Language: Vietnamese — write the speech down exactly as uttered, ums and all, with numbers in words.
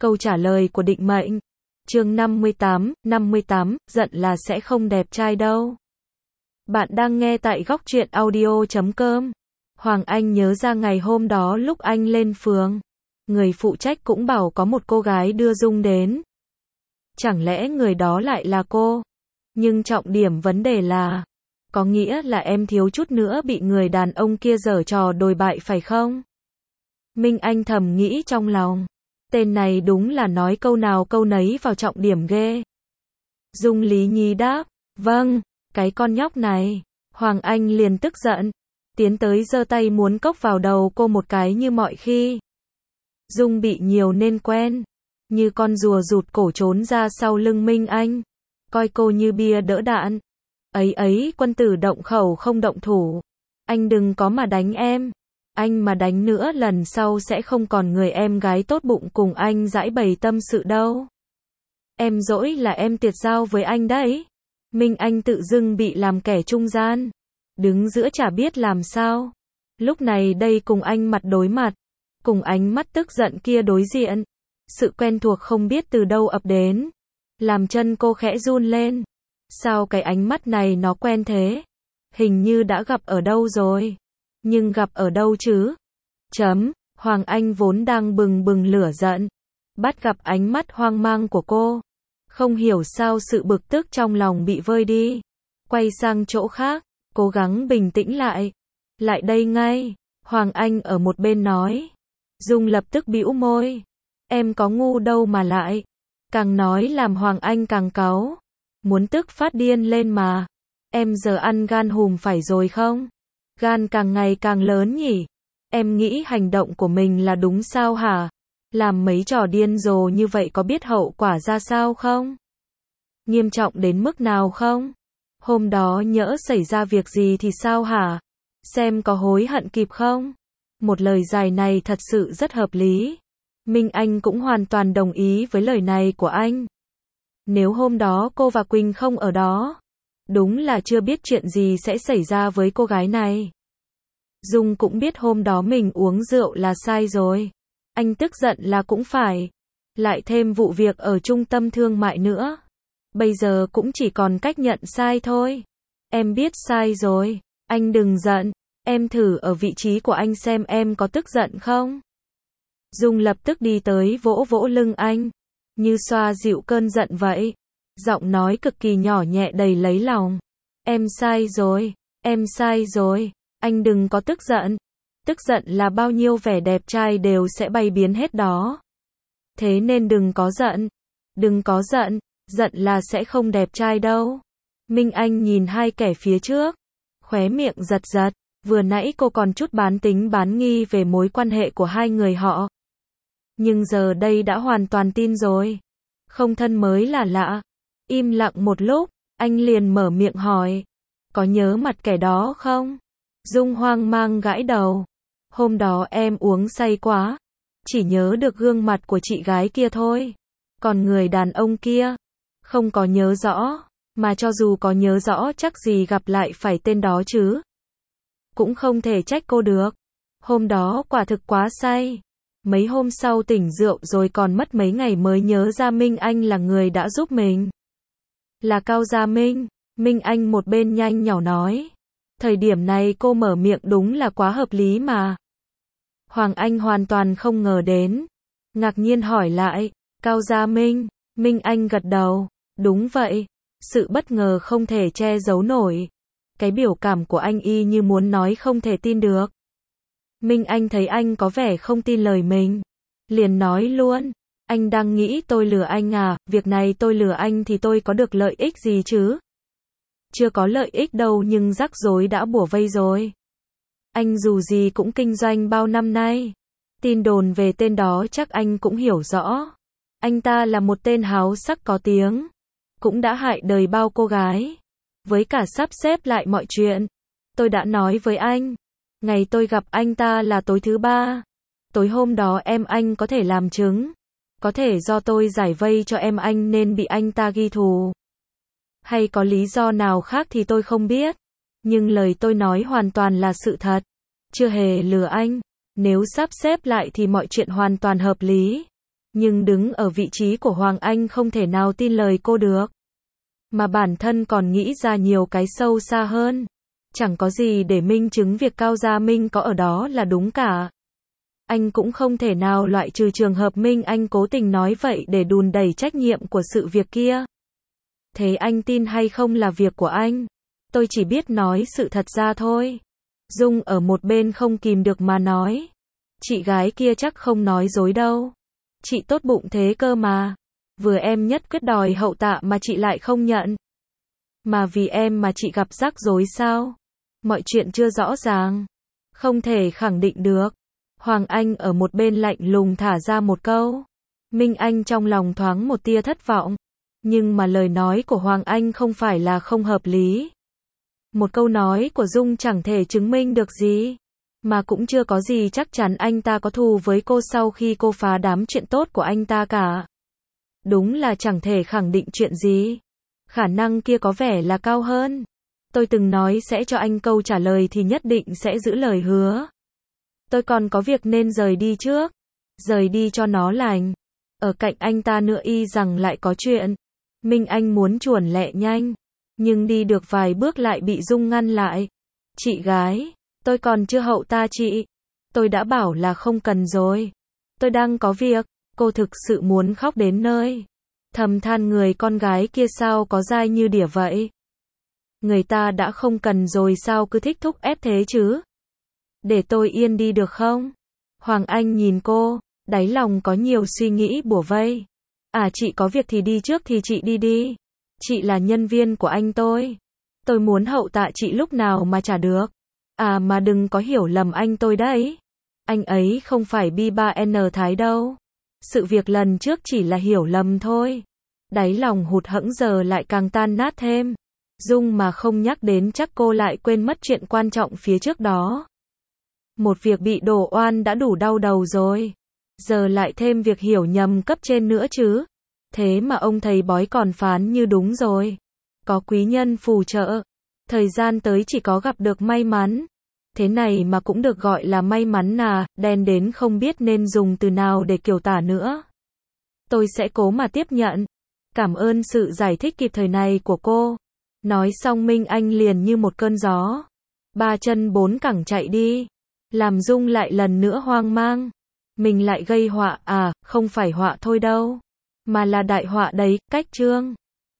Câu trả lời của định mệnh. Chương năm mươi tám, năm mươi tám, giận là sẽ không đẹp trai đâu. Bạn đang nghe tại góc truyện audio chấm com. Hoàng Anh nhớ ra ngày hôm đó lúc anh lên phường, người phụ trách cũng bảo có một cô gái đưa Dung đến. Chẳng lẽ người đó lại là cô? Nhưng trọng điểm vấn đề là, có nghĩa là em thiếu chút nữa bị người đàn ông kia giở trò đồi bại phải không? Minh Anh thầm nghĩ trong lòng. Tên này đúng là nói câu nào câu nấy vào trọng điểm ghê. Dung Lý Nhi đáp, vâng, cái con nhóc này. Hoàng Anh liền tức giận, tiến tới giơ tay muốn cốc vào đầu cô một cái như mọi khi. Dung bị nhiều nên quen, như con rùa rụt cổ trốn ra sau lưng Minh Anh, coi cô như bia đỡ đạn. Ấy ấy, quân tử động khẩu không động thủ. Anh đừng có mà đánh em. Anh mà đánh nữa lần sau sẽ không còn người em gái tốt bụng cùng anh giãi bày tâm sự đâu. Em dỗi là em tiệt giao với anh đấy. Minh Anh tự dưng bị làm kẻ trung gian, đứng giữa chả biết làm sao. Lúc này đây cùng anh mặt đối mặt, cùng ánh mắt tức giận kia đối diện. Sự quen thuộc không biết từ đâu ập đến, làm chân cô khẽ run lên. Sao cái ánh mắt này nó quen thế? Hình như đã gặp ở đâu rồi. Nhưng gặp ở đâu chứ? Chấm, Hoàng Anh vốn đang bừng bừng lửa giận, bắt gặp ánh mắt hoang mang của cô. Không hiểu sao sự bực tức trong lòng bị vơi đi. Quay sang chỗ khác, cố gắng bình tĩnh lại. Lại đây ngay, Hoàng Anh ở một bên nói. Dung lập tức bĩu môi. Em có ngu đâu mà lại. Càng nói làm Hoàng Anh càng cáu. Muốn tức phát điên lên mà. Em giờ ăn gan hùm phải rồi không? Gan càng ngày càng lớn nhỉ? Em nghĩ hành động của mình là đúng sao hả? Làm mấy trò điên rồ như vậy có biết hậu quả ra sao không? Nghiêm trọng đến mức nào không? Hôm đó nhỡ xảy ra việc gì thì sao hả? Xem có hối hận kịp không? Một lời giải này thật sự rất hợp lý. Minh Anh cũng hoàn toàn đồng ý với lời này của anh. Nếu hôm đó cô và Quỳnh không ở đó, đúng là chưa biết chuyện gì sẽ xảy ra với cô gái này. Dung cũng biết hôm đó mình uống rượu là sai rồi. Anh tức giận là cũng phải. Lại thêm vụ việc ở trung tâm thương mại nữa. Bây giờ cũng chỉ còn cách nhận sai thôi. Em biết sai rồi. Anh đừng giận. Em thử ở vị trí của anh xem em có tức giận không? Dung lập tức đi tới vỗ vỗ lưng anh, như xoa dịu cơn giận vậy. Giọng nói cực kỳ nhỏ nhẹ đầy lấy lòng. Em sai rồi. Em sai rồi. Anh đừng có tức giận. Tức giận là bao nhiêu vẻ đẹp trai đều sẽ bay biến hết đó. Thế nên đừng có giận. Đừng có giận. Giận là sẽ không đẹp trai đâu. Minh Anh nhìn hai kẻ phía trước, khóe miệng giật giật. Vừa nãy cô còn chút bán tính bán nghi về mối quan hệ của hai người họ. Nhưng giờ đây đã hoàn toàn tin rồi. Không thân mới là lạ. Im lặng một lúc, anh liền mở miệng hỏi. Có nhớ mặt kẻ đó không? Dung hoang mang gãi đầu. Hôm đó em uống say quá. Chỉ nhớ được gương mặt của chị gái kia thôi. Còn người đàn ông kia, không có nhớ rõ. Mà cho dù có nhớ rõ chắc gì gặp lại phải tên đó chứ. Cũng không thể trách cô được. Hôm đó quả thực quá say. Mấy hôm sau tỉnh rượu rồi còn mất mấy ngày mới nhớ ra Minh Anh là người đã giúp mình. Là Cao Gia Minh. Minh Anh một bên nhanh nhỏ nói. Thời điểm này cô mở miệng đúng là quá hợp lý mà. Hoàng Anh hoàn toàn không ngờ đến. Ngạc nhiên hỏi lại. Cao Gia Minh. Minh Anh gật đầu. Đúng vậy. Sự bất ngờ không thể che giấu nổi. Cái biểu cảm của anh y như muốn nói không thể tin được. Minh Anh thấy anh có vẻ không tin lời mình, liền nói luôn. Anh đang nghĩ tôi lừa anh à? Việc này tôi lừa anh thì tôi có được lợi ích gì chứ? Chưa có lợi ích đâu nhưng rắc rối đã bủa vây rồi. Anh dù gì cũng kinh doanh bao năm nay. Tin đồn về tên đó chắc anh cũng hiểu rõ. Anh ta là một tên háo sắc có tiếng. Cũng đã hại đời bao cô gái. Với cả sắp xếp lại mọi chuyện. Tôi đã nói với anh. Ngày tôi gặp anh ta là tối thứ ba. Tối hôm đó em anh có thể làm chứng. Có thể do tôi giải vây cho em anh nên bị anh ta ghi thù. Hay có lý do nào khác thì tôi không biết. Nhưng lời tôi nói hoàn toàn là sự thật. Chưa hề lừa anh. Nếu sắp xếp lại thì mọi chuyện hoàn toàn hợp lý. Nhưng đứng ở vị trí của Hoàng Anh không thể nào tin lời cô được. Mà bản thân còn nghĩ ra nhiều cái sâu xa hơn. Chẳng có gì để minh chứng việc Cao Gia Minh có ở đó là đúng cả. Anh cũng không thể nào loại trừ trường hợp Minh Anh cố tình nói vậy để đùn đẩy trách nhiệm của sự việc kia. Thế anh tin hay không là việc của anh. Tôi chỉ biết nói sự thật ra thôi. Dung ở một bên không kìm được mà nói. Chị gái kia chắc không nói dối đâu. Chị tốt bụng thế cơ mà. Vừa em nhất quyết đòi hậu tạ mà chị lại không nhận. Mà vì em mà chị gặp rắc rối sao? Mọi chuyện chưa rõ ràng. Không thể khẳng định được. Hoàng Anh ở một bên lạnh lùng thả ra một câu. Minh Anh trong lòng thoáng một tia thất vọng. Nhưng mà lời nói của Hoàng Anh không phải là không hợp lý. Một câu nói của Dung chẳng thể chứng minh được gì. Mà cũng chưa có gì chắc chắn anh ta có thù với cô sau khi cô phá đám chuyện tốt của anh ta cả. Đúng là chẳng thể khẳng định chuyện gì. Khả năng kia có vẻ là cao hơn. Tôi từng nói sẽ cho anh câu trả lời thì nhất định sẽ giữ lời hứa. Tôi còn có việc nên rời đi trước. Rời đi cho nó lành. Ở cạnh anh ta nữa y rằng lại có chuyện. Minh Anh muốn chuồn lẹ nhanh. Nhưng đi được vài bước lại bị Dung ngăn lại. Chị gái, tôi còn chưa hậu ta chị. Tôi đã bảo là không cần rồi. Tôi đang có việc. Cô thực sự muốn khóc đến nơi. Thầm than người con gái kia sao có dai như đỉa vậy. Người ta đã không cần rồi sao cứ thích thúc ép thế chứ. Để tôi yên đi được không? Hoàng Anh nhìn cô, đáy lòng có nhiều suy nghĩ bủa vây. À chị có việc thì đi trước thì chị đi đi. Chị là nhân viên của anh tôi. Tôi muốn hậu tạ chị lúc nào mà trả được. À mà đừng có hiểu lầm anh tôi đấy. Anh ấy không phải bi ba en Thái đâu. Sự việc lần trước chỉ là hiểu lầm thôi. Đáy lòng hụt hẫng giờ lại càng tan nát thêm. Dung mà không nhắc đến chắc cô lại quên mất chuyện quan trọng phía trước đó. Một việc bị đổ oan đã đủ đau đầu rồi. Giờ lại thêm việc hiểu nhầm cấp trên nữa chứ. Thế mà ông thầy bói còn phán như đúng rồi. Có quý nhân phù trợ. Thời gian tới chỉ có gặp được may mắn. Thế này mà cũng được gọi là may mắn à, đen đến không biết nên dùng từ nào để kiểu tả nữa. Tôi sẽ cố mà tiếp nhận. Cảm ơn sự giải thích kịp thời này của cô. Nói xong Minh Anh liền như một cơn gió. Ba chân bốn cẳng chạy đi. Làm Dung lại lần nữa hoang mang. Mình lại gây họa à, không phải họa thôi đâu. Mà là đại họa đấy, cách Trương.